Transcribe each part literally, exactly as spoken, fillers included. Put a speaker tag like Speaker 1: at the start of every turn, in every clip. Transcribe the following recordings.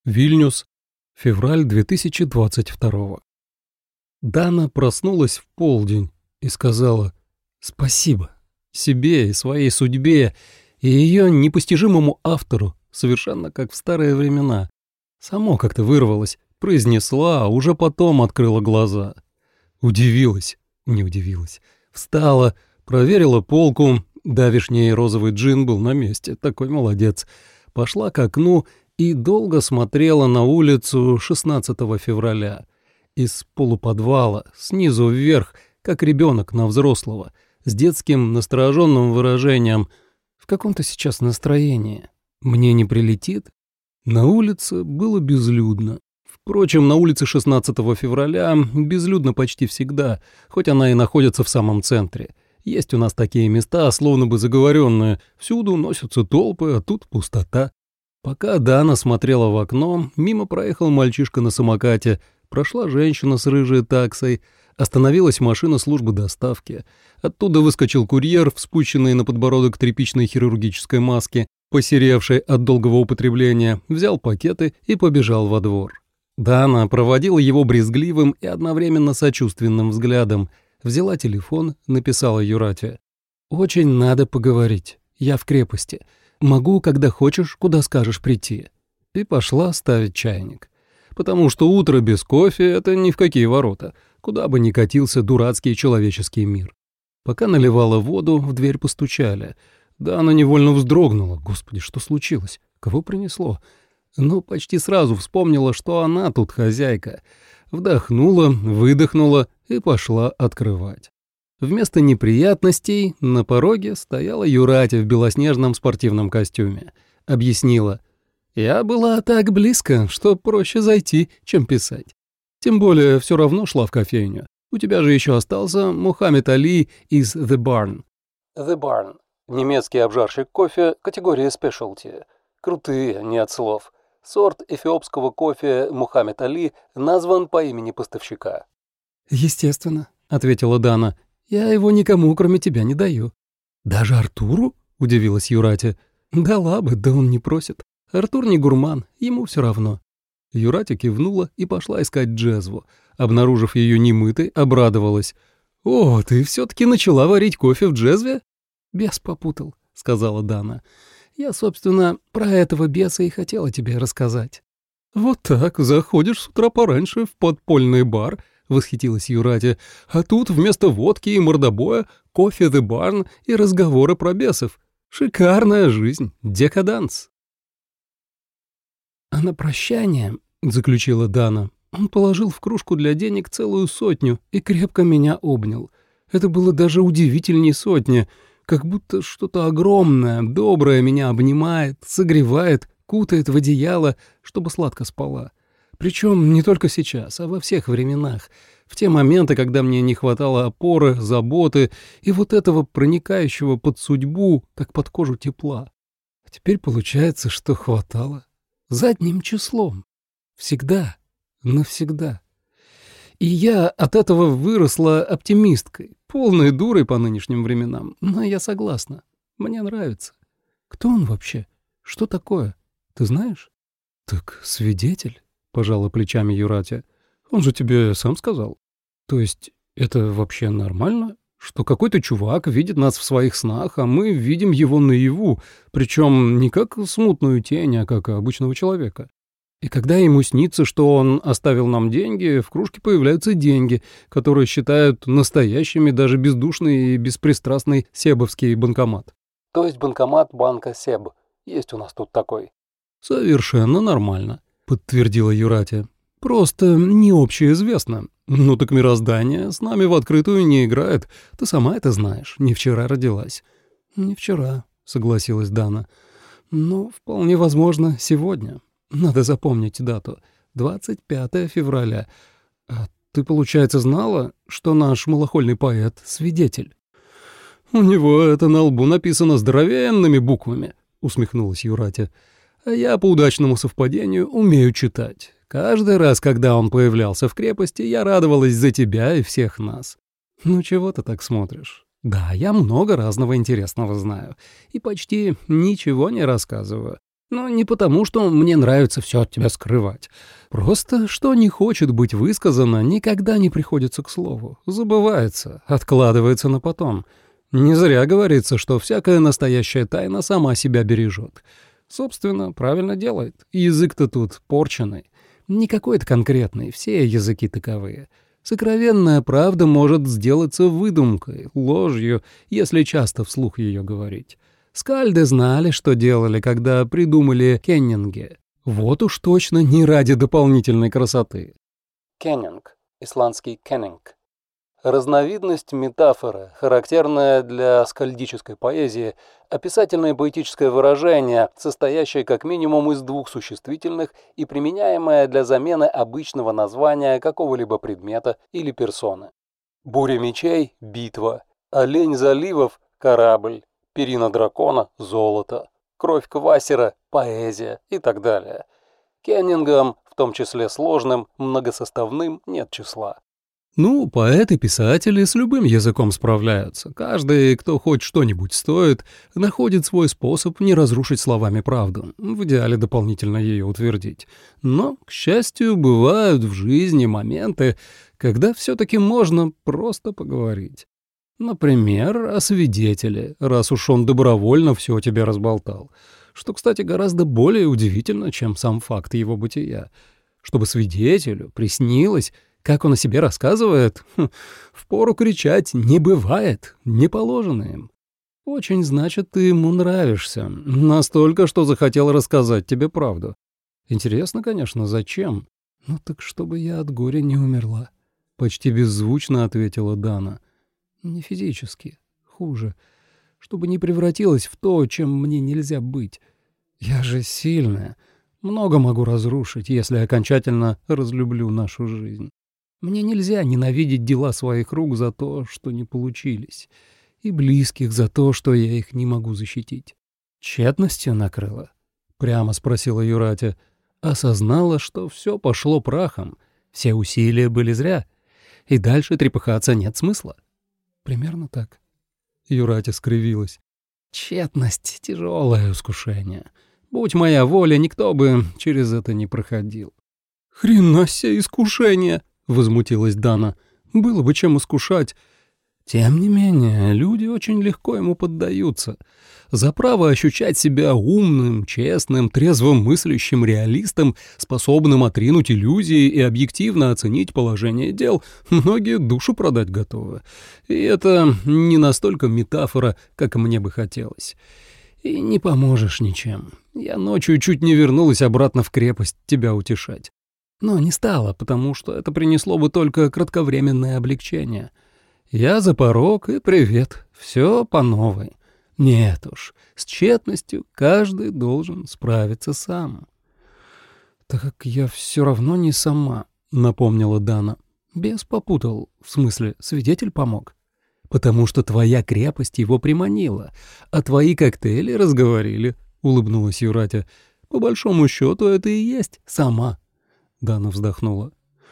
Speaker 1: Вильнюс, февраль две тысячи двадцать второго. Дана проснулась в полдень и сказала «спасибо» себе и своей судьбе, и ее непостижимому автору, совершенно как в старые времена. Само как-то вырвалось, произнесла, а уже потом открыла глаза. Удивилась, не удивилась, встала, проверила полку, давишний розовый джин был на месте, такой молодец, пошла к окну и долго смотрела на улицу шестнадцатого февраля. Из полуподвала, снизу вверх, как ребенок на взрослого, с детским настороженным выражением «В каком-то сейчас настроении? Мне не прилетит?» На улице было безлюдно. Впрочем, на улице шестнадцатого февраля безлюдно почти всегда, хоть она и находится в самом центре. Есть у нас такие места, словно бы заговоренные, всюду носятся толпы, а тут пустота. Пока Дана смотрела в окно, мимо проехал мальчишка на самокате, прошла женщина с рыжей таксой, остановилась машина службы доставки. Оттуда выскочил курьер в спущенной на подбородок тряпичной хирургической маске, посеревшей от долгого употребления, взял пакеты и побежал во двор. Дана проводила его брезгливым и одновременно сочувственным взглядом, взяла телефон, написала Юрате: «Очень надо поговорить. Я в крепости. Могу, когда хочешь, куда скажешь прийти». И пошла ставить чайник. Потому что утро без кофе — это ни в какие ворота, куда бы ни катился дурацкий человеческий мир. Пока наливала воду, в дверь постучали. Да, она невольно вздрогнула. Господи, что случилось? Кого принесло? Но почти сразу вспомнила, что она тут хозяйка. Вдохнула, выдохнула и пошла открывать. Вместо неприятностей на пороге стояла Юратя в белоснежном спортивном костюме. Объяснила: «Я была так близко, что проще зайти, чем писать. Тем более все равно шла в кофейню. У тебя же еще остался Мухаммед Али из The Barn». The Barn – немецкий обжарщик кофе категории Specialty. Крутые, не от слов. Сорт эфиопского кофе Мухаммед Али назван по имени поставщика. «Естественно», — ответила Дана. «Я его никому, кроме тебя, не даю». «Даже Артуру?» — удивилась Юратя. «Дала бы, да он не просит. Артур не гурман, ему все равно». Юратя кивнула и пошла искать джезву. Обнаружив ее немытой, обрадовалась. «О, ты все-таки начала варить кофе в джезве?» «Бес попутал», — сказала Дана. «Я, собственно, про этого беса и хотела тебе рассказать». «Вот так, заходишь с утра пораньше в подпольный бар», — восхитилась Юратя, «а тут вместо водки и мордобоя кофе The Barn и разговоры про бесов. Шикарная жизнь, декаданс». «А на прощание», — заключила Дана, «он положил в кружку для денег целую сотню и крепко меня обнял. Это было даже удивительней сотни, как будто что-то огромное, доброе меня обнимает, согревает, кутает в одеяло, чтобы сладко спала. Причем не только сейчас, а во всех временах, в те моменты, когда мне не хватало опоры, заботы и вот этого проникающего под судьбу, как под кожу тепла. А теперь получается, что хватало. Задним числом. Всегда, навсегда. И я от этого выросла оптимисткой, полной дурой по нынешним временам, но я согласна. Мне нравится. Кто он вообще? Что такое? Ты знаешь?» «Так свидетель», — пожала плечами Юратя. «Он же тебе сам сказал. То есть это вообще нормально, что какой-то чувак видит нас в своих снах, а мы видим его наяву, причем не как смутную тень, а как обычного человека? И когда ему снится, что он оставил нам деньги, в кружке появляются деньги, которые считают настоящими даже бездушный и беспристрастный себовский банкомат». «То есть банкомат банка Себ. Есть у нас тут такой». «Совершенно нормально», — подтвердила Юратя. «Просто не общеизвестно. Ну так мироздание с нами в открытую не играет. Ты сама это знаешь, не вчера родилась». «Не вчера», — согласилась Дана. «Но вполне возможно сегодня. Надо запомнить дату. двадцать пятое февраля. А ты, получается, знала, что наш малохольный поэт — свидетель?» «У него это на лбу написано здоровенными буквами», — усмехнулась Юратя. «А я по удачному совпадению умею читать. Каждый раз, когда он появлялся в крепости, я радовалась за тебя и всех нас». «Ну чего ты так смотришь? Да, я много разного интересного знаю и почти ничего не рассказываю. Но не потому, что мне нравится все от тебя скрывать. Просто, что не хочет быть высказано, никогда не приходится к слову. Забывается, откладывается на потом. Не зря говорится, что всякая настоящая тайна сама себя бережет. Собственно, правильно делает. Язык-то тут порченый. Не какой-то конкретный, все языки таковые. Сокровенная правда может сделаться выдумкой, ложью, если часто вслух ее говорить. Скальды знали, что делали, когда придумали кеннинги. Вот уж точно не ради дополнительной красоты. Кеннинг, исландский кеннинг. Разновидность метафоры, характерная для скальдической поэзии, описательное поэтическое выражение, состоящее как минимум из двух существительных и применяемое для замены обычного названия какого-либо предмета или персоны. Буря мечей – битва, олень заливов – корабль, перина дракона – золото, кровь квасера – поэзия и так далее. Кеннингам, в том числе сложным, многосоставным, нет числа. Ну, поэты-писатели с любым языком справляются. Каждый, кто хоть что-нибудь стоит, находит свой способ не разрушить словами правду, в идеале дополнительно ее утвердить. Но, к счастью, бывают в жизни моменты, когда все-таки можно просто поговорить. Например, о свидетеле, раз уж он добровольно все тебе разболтал. Что, кстати, гораздо более удивительно, чем сам факт его бытия. Чтобы свидетелю приснилось, как он о себе рассказывает, хм, впору кричать «не бывает», не положено им. Очень, значит, ты ему нравишься, настолько, что захотел рассказать тебе правду. Интересно, конечно, зачем? Ну так чтобы я от горя не умерла, почти беззвучно ответила Дана. Не физически, хуже, чтобы не превратилась в то, чем мне нельзя быть. Я же сильная, много могу разрушить, если окончательно разлюблю нашу жизнь. Мне нельзя ненавидеть дела своих рук за то, что не получились, и близких за то, что я их не могу защитить. Тщетностью накрыла? Прямо спросила Юратя. Осознала, что все пошло прахом, все усилия были зря, и дальше трепыхаться нет смысла. Примерно так. Юратя скривилась. Тщетность — тяжелое искушение. Будь моя воля, никто бы через это не проходил. «Хрена себе искушение!» — возмутилась Дана. «Было бы чем искушать». Тем не менее, люди очень легко ему поддаются. За право ощущать себя умным, честным, трезвым мыслящим реалистом, способным отринуть иллюзии и объективно оценить положение дел, многие душу продать готовы. И это не настолько метафора, как мне бы хотелось. И не поможешь ничем. Я ночью чуть не вернулась обратно в крепость тебя утешать. Но не стало, потому что это принесло бы только кратковременное облегчение. Я за порог и привет, все по новой. Нет уж, с тщетностью каждый должен справиться сам. «Так я все равно не сама», — напомнила Дана. «Бес попутал, в смысле, свидетель помог. Потому что твоя крепость его приманила, а твои коктейли разговорили», — улыбнулась Юратя. «По большому счету это и есть сама». Дана вздохнула.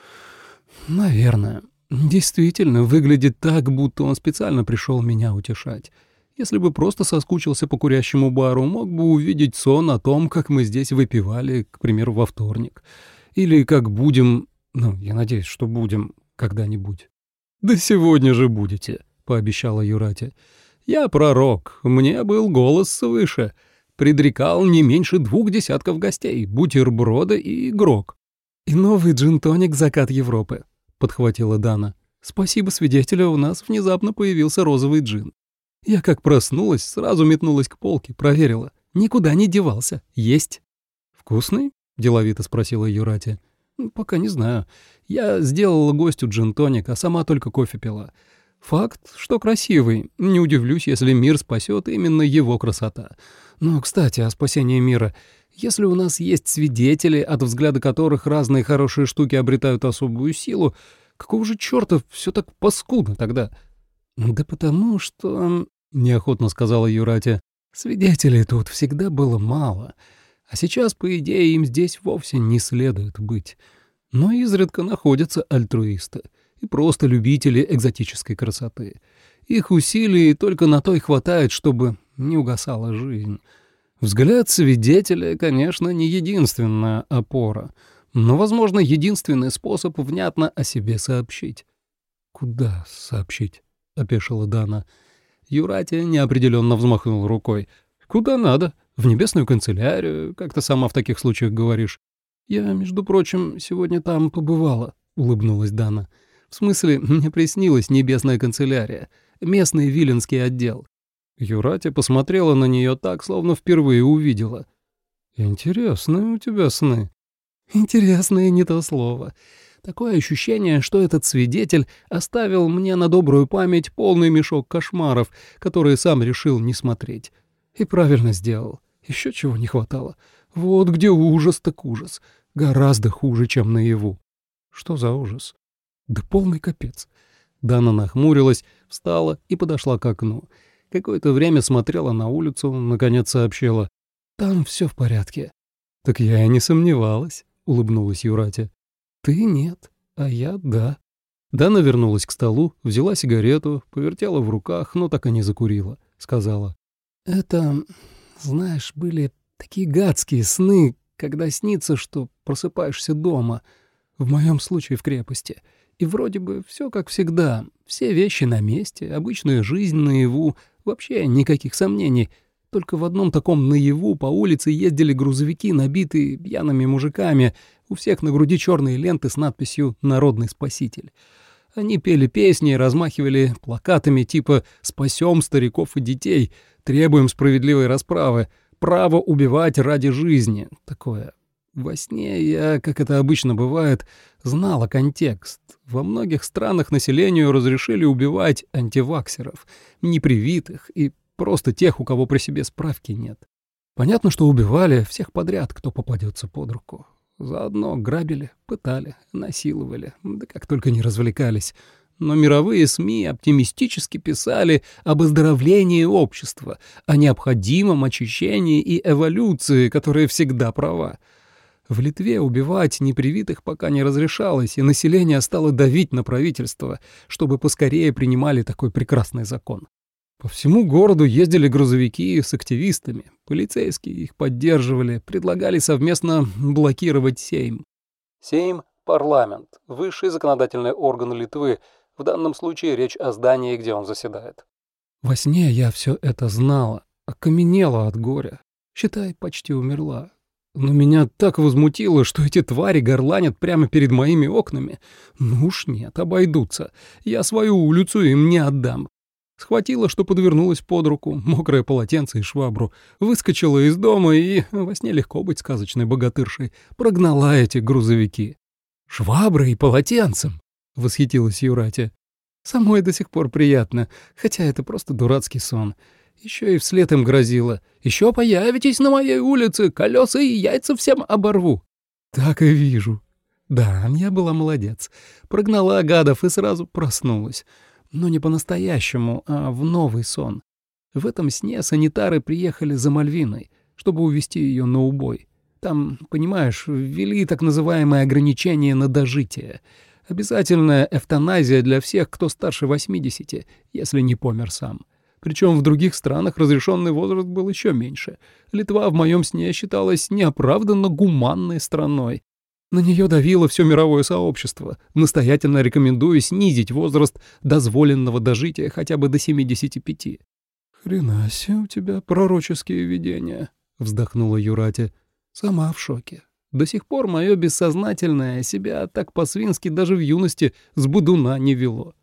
Speaker 1: «Наверное. Действительно, выглядит так, будто он специально пришел меня утешать. Если бы просто соскучился по курящему бару, мог бы увидеть сон о том, как мы здесь выпивали, к примеру, во вторник. Или как будем... Ну, я надеюсь, что будем когда-нибудь». «Да сегодня же будете», — пообещала Юратя. «Я пророк, мне был голос свыше. Предрекал не меньше двух десятков гостей, бутерброды и игрок». «И новый джин-тоник «Закат Европы», — подхватила Дана. «Спасибо свидетелю, у нас внезапно появился розовый джин. Я как проснулась, сразу метнулась к полке, проверила. Никуда не девался. Есть». «Вкусный?» — деловито спросила Юратя. «Пока не знаю. Я сделала гостю джин-тоник, а сама только кофе пила. Факт, что красивый. Не удивлюсь, если мир спасет именно его красота. Но, кстати, о спасении мира. Если у нас есть свидетели, от взгляда которых разные хорошие штуки обретают особую силу, какого же черта все так паскудно тогда?» «Да потому что...» — неохотно сказала Юратя. «Свидетелей тут всегда было мало, а сейчас, по идее, им здесь вовсе не следует быть. Но изредка находятся альтруисты и просто любители экзотической красоты. Их усилий только на то и хватает, чтобы не угасала жизнь. Взгляд свидетеля, конечно, не единственная опора, но, возможно, единственный способ внятно о себе сообщить. «Куда сообщить?» — опешила Дана. Юратия неопределенно взмахнул рукой. «Куда надо? В небесную канцелярию, как ты сама в таких случаях говоришь». «Я, между прочим, сегодня там побывала», — улыбнулась Дана. «В смысле, мне приснилась небесная канцелярия, местный виленский отдел». Юратия посмотрела на нее так, словно впервые увидела. «Интересные у тебя сны». «Интересные — не то слово. Такое ощущение, что этот свидетель оставил мне на добрую память полный мешок кошмаров, которые сам решил не смотреть. И правильно сделал. Еще чего не хватало. Вот где ужас так ужас. Гораздо хуже, чем наяву». «Что за ужас?» «Да полный капец». Дана нахмурилась, встала и подошла к окну. Какое-то время смотрела на улицу, наконец сообщила: «Там все в порядке». «Так я и не сомневалась», — улыбнулась Юратия. «Ты нет, а я да». Дана вернулась к столу, взяла сигарету, повертела в руках, но так и не закурила. Сказала: «Это, знаешь, были такие гадские сны, когда снится, что просыпаешься дома, в моем случае в крепости, и вроде бы все как всегда, все вещи на месте, обычная жизнь наяву, вообще никаких сомнений». Только в одном таком наяву по улице ездили грузовики, набитые пьяными мужиками, у всех на груди черные ленты с надписью «Народный спаситель». Они пели песни и размахивали плакатами типа «Спасем стариков и детей», «Требуем справедливой расправы», «Право убивать ради жизни». Такое. Во сне я, как это обычно бывает, знала контекст. Во многих странах населению разрешили убивать антиваксеров, непривитых и просто тех, у кого при себе справки нет. Понятно, что убивали всех подряд, кто попадется под руку. Заодно грабили, пытали, насиловали, да как только не развлекались. Но мировые СМИ оптимистически писали об оздоровлении общества, о необходимом очищении и эволюции, которая всегда права. В Литве убивать непривитых пока не разрешалось, и население стало давить на правительство, чтобы поскорее принимали такой прекрасный закон. По всему городу ездили грузовики с активистами, полицейские их поддерживали, предлагали совместно блокировать Сейм. Сейм – парламент, высший законодательный орган Литвы, в данном случае речь о здании, где он заседает. Во сне я все это знала, окаменела от горя, считай, почти умерла. Но меня так возмутило, что эти твари горланят прямо перед моими окнами. Ну уж нет, обойдутся, я свою улицу им не отдам. Схватила, что подвернулась под руку, мокрое полотенце и швабру, выскочила из дома и, во сне легко быть сказочной богатыршей, прогнала эти грузовики. «Шваброй и полотенцем!» — восхитилась Юратия. «Самой до сих пор приятно, хотя это просто дурацкий сон. Еще и вслед им грозила. Еще появитесь на моей улице, колеса и яйца всем оборву». «Так и вижу». Да, я была молодец. Прогнала гадов и сразу проснулась. Но не по-настоящему, а в новый сон. В этом сне санитары приехали за Мальвиной, чтобы увезти ее на убой. Там, понимаешь, ввели так называемое ограничение на дожитие. Обязательная эвтаназия для всех, кто старше восьмидесяти, если не помер сам. Причем в других странах разрешенный возраст был еще меньше. Литва в моем сне считалась неоправданно гуманной страной. На нее давило все мировое сообщество, настоятельно рекомендуя снизить возраст дозволенного дожития хотя бы до семидесяти пяти. «Хрена себе у тебя пророческие видения», — вздохнула Юратия. «Сама в шоке. До сих пор мое бессознательное себя так по-свински даже в юности с будуна не вело.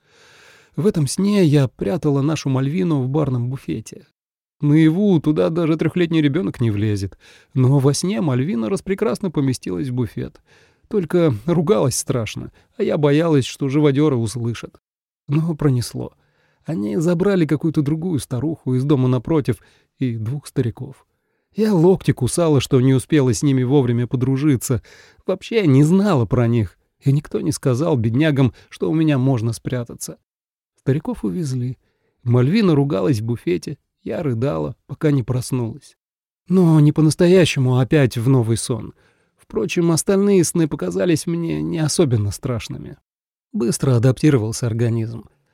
Speaker 1: В этом сне я прятала нашу Мальвину в барном буфете. Наяву туда даже трехлетний ребенок не влезет, но во сне Мальвина распрекрасно поместилась в буфет. Только ругалась страшно, а я боялась, что живодеры услышат. Но пронесло. Они забрали какую-то другую старуху из дома напротив и двух стариков. Я локти кусала, что не успела с ними вовремя подружиться. Вообще не знала про них, и никто не сказал беднягам, что у меня можно спрятаться. Стариков увезли. Мальвина ругалась в буфете. Я рыдала, пока не проснулась. Но не по-настоящему, а опять в новый сон. Впрочем, остальные сны показались мне не особенно страшными. Быстро адаптировался организм.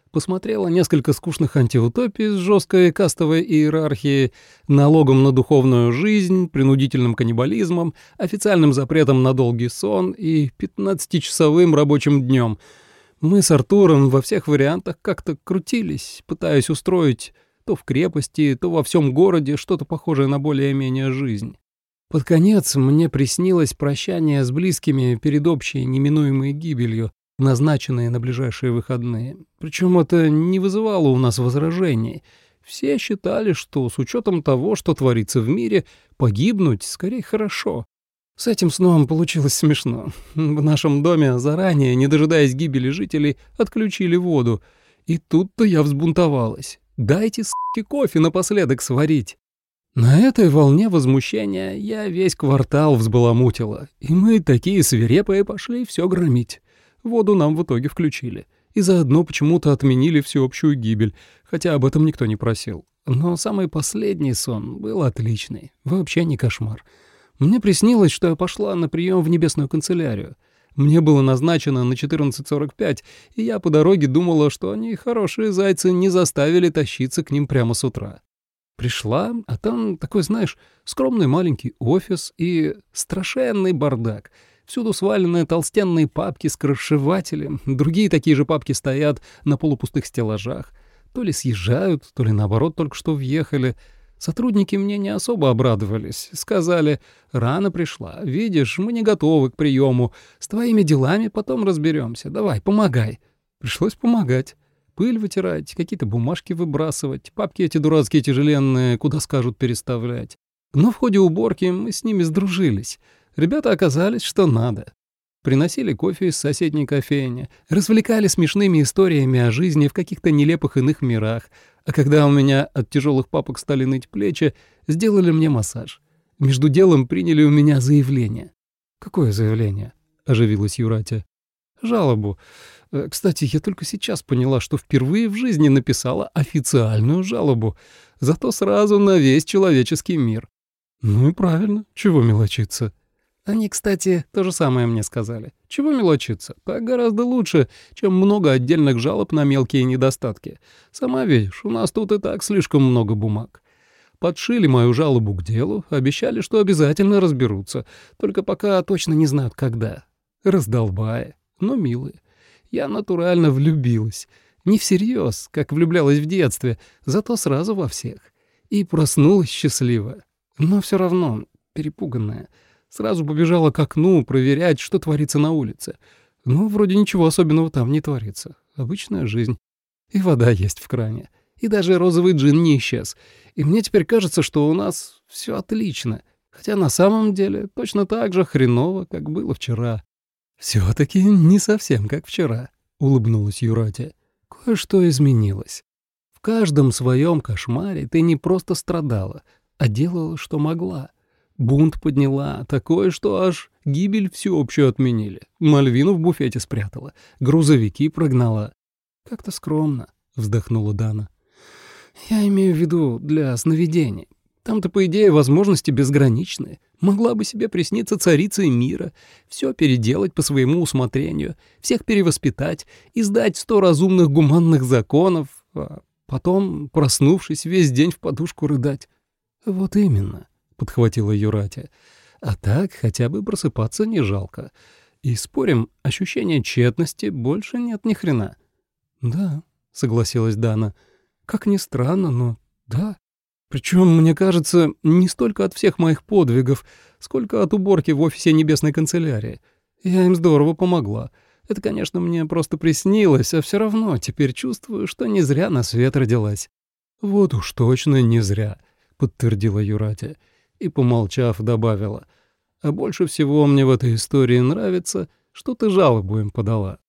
Speaker 1: посмотрела несколько скучных антиутопий с жесткой кастовой иерархией, налогом на духовную жизнь, принудительным каннибализмом, официальным запретом на долгий сон и пятнадцатичасовым рабочим днем. Мы с Артуром во всех вариантах как-то крутились, пытаясь устроить то в крепости, то во всем городе что-то похожее на более-менее жизнь. Под конец мне приснилось прощание с близкими перед общей неминуемой гибелью, назначенные на ближайшие выходные. Причем это не вызывало у нас возражений. Все считали, что с учетом того, что творится в мире, погибнуть скорее хорошо. С этим сном получилось смешно. В нашем доме заранее, не дожидаясь гибели жителей, отключили воду. И тут-то я взбунтовалась. «Дайте, с***ки, кофе напоследок сварить». На этой волне возмущения я весь квартал взбаламутила, и мы такие свирепые пошли все громить. Воду нам в итоге включили, и заодно почему-то отменили всеобщую гибель, хотя об этом никто не просил. Но самый последний сон был отличный, вообще не кошмар. Мне приснилось, что я пошла на прием в небесную канцелярию. Мне было назначено на четырнадцать сорок пять, и я по дороге думала, что они, хорошие зайцы, не заставили тащиться к ним прямо с утра. Пришла, а там такой, знаешь, скромный маленький офис и страшенный бардак. Всюду свалены толстенные папки с крышевателем, другие такие же папки стоят на полупустых стеллажах. То ли съезжают, то ли наоборот только что въехали. Сотрудники мне не особо обрадовались. Сказали: «Рано пришла, видишь, мы не готовы к приему. С твоими делами потом разберемся. Давай, помогай». Пришлось помогать. Пыль вытирать, какие-то бумажки выбрасывать, папки эти дурацкие тяжеленные, куда скажут переставлять. Но в ходе уборки мы с ними сдружились. Ребята оказались, что надо. Приносили кофе из соседней кофейни, развлекали смешными историями о жизни в каких-то нелепых иных мирах, а когда у меня от тяжелых папок стали ныть плечи, сделали мне массаж. Между делом приняли у меня заявление. «Какое заявление?» — оживилась Юратя. «Жалобу. Кстати, я только сейчас поняла, что впервые в жизни написала официальную жалобу, зато сразу на весь человеческий мир». «Ну и правильно, чего мелочиться?» Они, кстати, то же самое мне сказали. Чего мелочиться? Так гораздо лучше, чем много отдельных жалоб на мелкие недостатки. Сама видишь, у нас тут и так слишком много бумаг. Подшили мою жалобу к делу, обещали, что обязательно разберутся, только пока точно не знают, когда. Раздолбая, но милые. Я натурально влюбилась. Не всерьез, как влюблялась в детстве, зато сразу во всех. И проснулась счастливая. Но все равно перепуганная. Сразу побежала к окну проверять, что творится на улице. Ну, вроде ничего особенного там не творится. Обычная жизнь. И вода есть в кране. И даже розовый джин не исчез. И мне теперь кажется, что у нас все отлично. Хотя на самом деле точно так же хреново, как было вчера. «Все-таки не совсем как вчера», — улыбнулась Юратя. «Кое-что изменилось. В каждом своем кошмаре ты не просто страдала, а делала, что могла. Бунт подняла, такое, что аж гибель всеобщую отменили. Мальвину в буфете спрятала, грузовики прогнала». «Как-то скромно», — вздохнула Дана. «Я имею в виду для сновидений. Там-то, по идее, возможности безграничные. Могла бы себе присниться царицей мира, все переделать по своему усмотрению, всех перевоспитать, издать сто разумных гуманных законов, а потом, проснувшись, весь день в подушку рыдать». «Вот именно», — подхватила Юратя. «А так хотя бы просыпаться не жалко. И спорим, ощущения тщетности больше нет ни хрена». «Да», — согласилась Дана. «Как ни странно, но да. Причем, мне кажется, не столько от всех моих подвигов, сколько от уборки в офисе небесной канцелярии. Я им здорово помогла. Это, конечно, мне просто приснилось, а все равно теперь чувствую, что не зря на свет родилась». «Вот уж точно не зря», — подтвердила Юратя и, помолчав, добавила. «А больше всего мне в этой истории нравится, что ты жалобу им подала».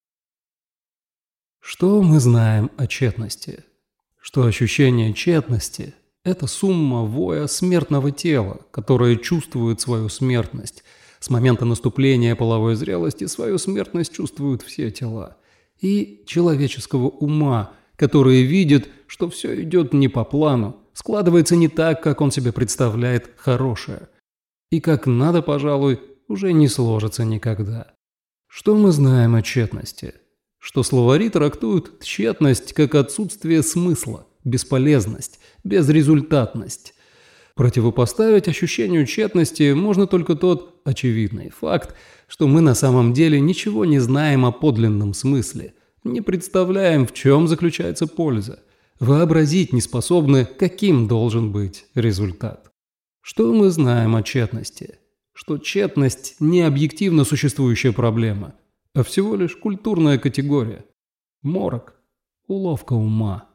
Speaker 1: Что мы знаем о тщетности? Что ощущение тщетности — это сумма воя смертного тела, которое чувствует свою смертность. С момента наступления половой зрелости свою смертность чувствуют все тела. И человеческого ума, который видит, что все идет не по плану, складывается не так, как он себе представляет хорошее. И как надо, пожалуй, уже не сложится никогда. Что мы знаем о тщетности? что словари трактуют тщетность как отсутствие смысла, бесполезность, безрезультатность. Противопоставить ощущению тщетности можно только тот очевидный факт, что мы на самом деле ничего не знаем о подлинном смысле, не представляем, в чем заключается польза, вообразить не способны, каким должен быть результат. Что мы знаем о тщетности? Что тщетность не объективно существующая проблема, а всего лишь культурная категория. Морок, уловка ума.